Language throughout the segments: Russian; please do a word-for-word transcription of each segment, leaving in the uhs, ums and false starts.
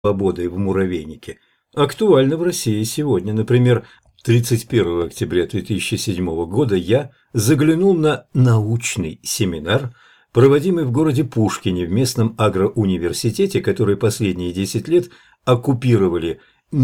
свободой в муравейнике актуальна в России сегодня. Например, тридцать первого октября две тысячи седьмого года я заглянул на научный семинар, проводимый в городе Пушкине в местном агроуниверситете, который последние десять лет оккупировали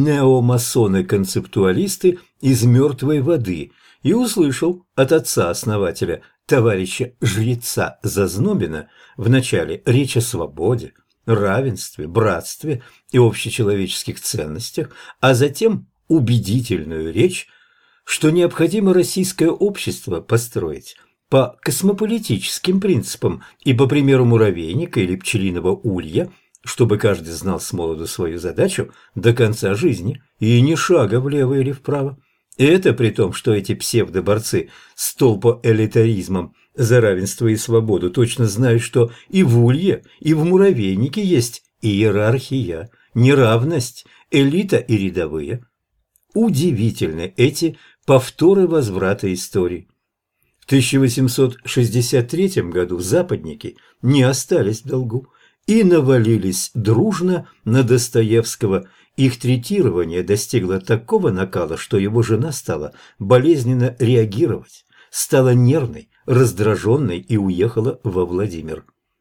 неомасоны-концептуалисты из мертвой воды, и услышал от отца-основателя, товарища жреца Зазнобина, в начале речь о свободе, равенстве, братстве и общечеловеческих ценностях, а затем убедительную речь, что необходимо российское общество построить по космополитическим принципам и по примеру муравейника или пчелиного улья, чтобы каждый знал с молоду свою задачу до конца жизни и ни шага влево или вправо. И это при том, что эти псевдоборцы с толпоэлитаризмом за равенство и свободу точно знают, что и в улье, и в муравейнике есть иерархия, неравность, элита и рядовые. Удивительны эти повторы возврата истории. В тысяча восемьсот шестьдесят третьем году западники не остались в долгу и навалились дружно на Достоевского. Их третирование достигло такого накала, что его жена стала болезненно реагировать, стала нервной, раздраженной и уехала во Владимир.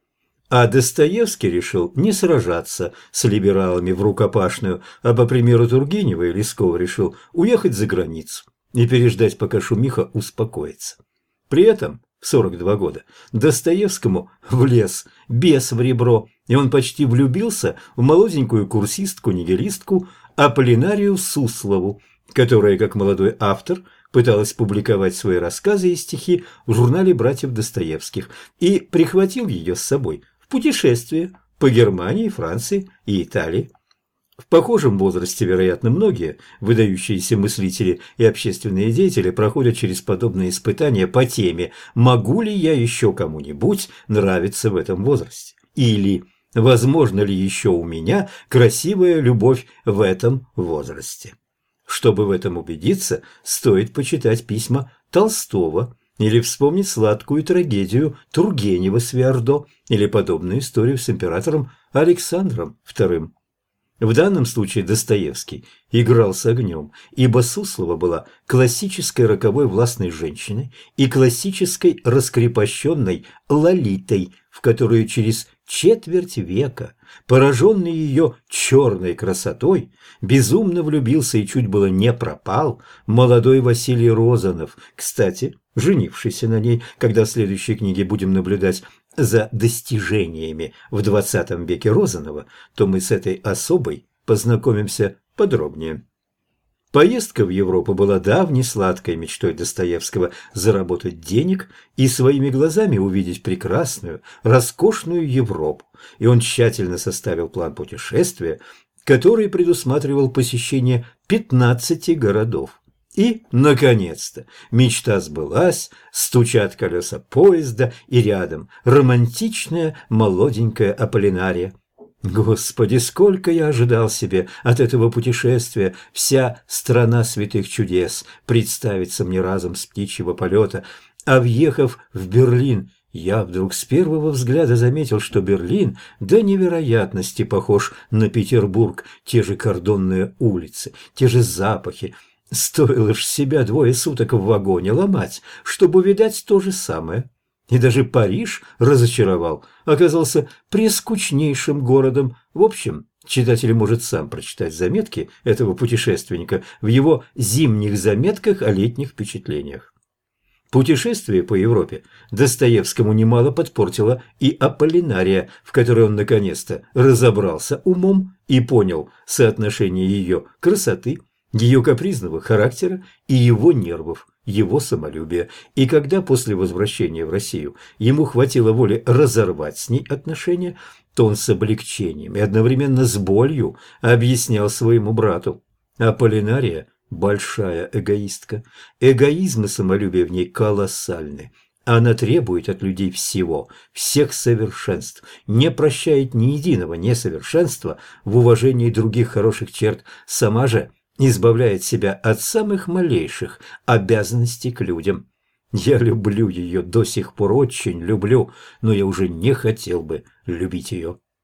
А Достоевский решил не сражаться с либералами в рукопашную, а по примеру Тургенева и Лескова решил уехать за границу и переждать, пока шумиха успокоится. При этом в сорок два года Достоевскому влез бес в ребро, и он почти влюбился в молоденькую курсистку-нигилистку Аполлинарию Суслову, которая, как молодой автор, пыталась публиковать свои рассказы и стихи в журнале братьев Достоевских, и прихватил ее с собой в путешествие по Германии, Франции и Италии. В похожем возрасте, вероятно, многие выдающиеся мыслители и общественные деятели проходят через подобные испытания по теме «Могу ли я еще кому-нибудь нравиться в этом возрасте?» или «Возможно ли еще у меня красивая любовь в этом возрасте?» Чтобы в этом убедиться, стоит почитать письма Толстого или вспомнить сладкую трагедию Тургенева с Виардо или подобную историю с императором Александром вторым. В данном случае Достоевский играл с огнем, ибо Суслова была классической роковой властной женщиной и классической раскрепощенной Лолитой, в которую через четверть века, пораженный ее черной красотой, безумно влюбился и чуть было не пропал молодой Василий Розанов, кстати, женившийся на ней, когда в следующей книге будем наблюдать за достижениями в двадцатом веке Розанова, то мы с этой особой познакомимся подробнее. Поездка в Европу была давней сладкой мечтой Достоевского заработать денег и своими глазами увидеть прекрасную, роскошную Европу, и он тщательно составил план путешествия, который предусматривал посещение пятнадцати городов. И, наконец-то, мечта сбылась, стучат колеса поезда, и рядом романтичная молоденькая Аполлинария. Господи, сколько я ожидал себе от этого путешествия, вся страна святых чудес представится мне разом с птичьего полета, а въехав в Берлин, я вдруг с первого взгляда заметил, что Берлин до невероятности похож на Петербург, те же кордонные улицы, те же запахи. Стоило ж себя двое суток в вагоне ломать, чтобы увидать то же самое. И даже Париж разочаровал, оказался прескучнейшим городом. В общем, читатель может сам прочитать заметки этого путешественника в его зимних заметках о летних впечатлениях. Путешествие по Европе Достоевскому немало подпортило и Аполлинария, в которой он наконец-то разобрался умом и понял соотношение ее красоты, ее капризного характера и его нервов, его самолюбия. И когда после возвращения в Россию ему хватило воли разорвать с ней отношения, то он с облегчением и одновременно с болью объяснял своему брату: Аполлинария – большая эгоистка. Эгоизм и самолюбие в ней колоссальны. Она требует от людей всего, всех совершенств, не прощает ни единого несовершенства в уважении других хороших черт, сама же избавляет себя от самых малейших обязанностей к людям. Я люблю ее до сих пор, очень люблю, но я уже не хотел бы любить ее.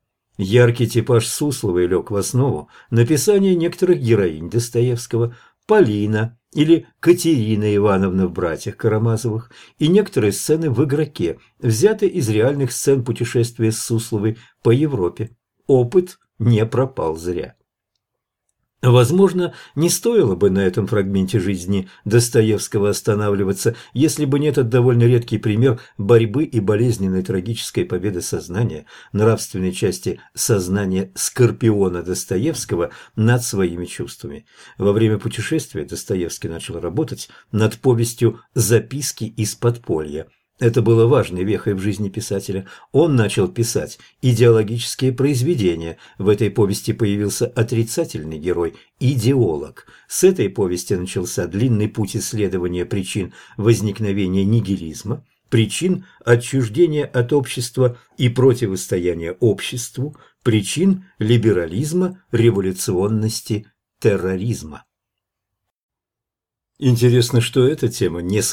Яркий типаж Сусловой лег в основу написания некоторых героинь Достоевского: Полина или Катерина Ивановна в «Братьях Карамазовых», и некоторые сцены в «Игроке» взяты из реальных сцен путешествия Сусловой по Европе. Опыт не пропал зря. Возможно, не стоило бы на этом фрагменте жизни Достоевского останавливаться, если бы не этот довольно редкий пример борьбы и болезненной трагической победы сознания, нравственной части сознания Скорпиона Достоевского над своими чувствами. Во время путешествия Достоевский начал работать над повестью «Записки из подполья». Это было важной вехой в жизни писателя. Он начал писать идеологические произведения. В этой повести появился отрицательный герой – идеолог. С этой повести начался длинный путь исследования причин возникновения нигилизма, причин отчуждения от общества и противостояния обществу, причин либерализма, революционности, терроризма. Интересно, что эта тема не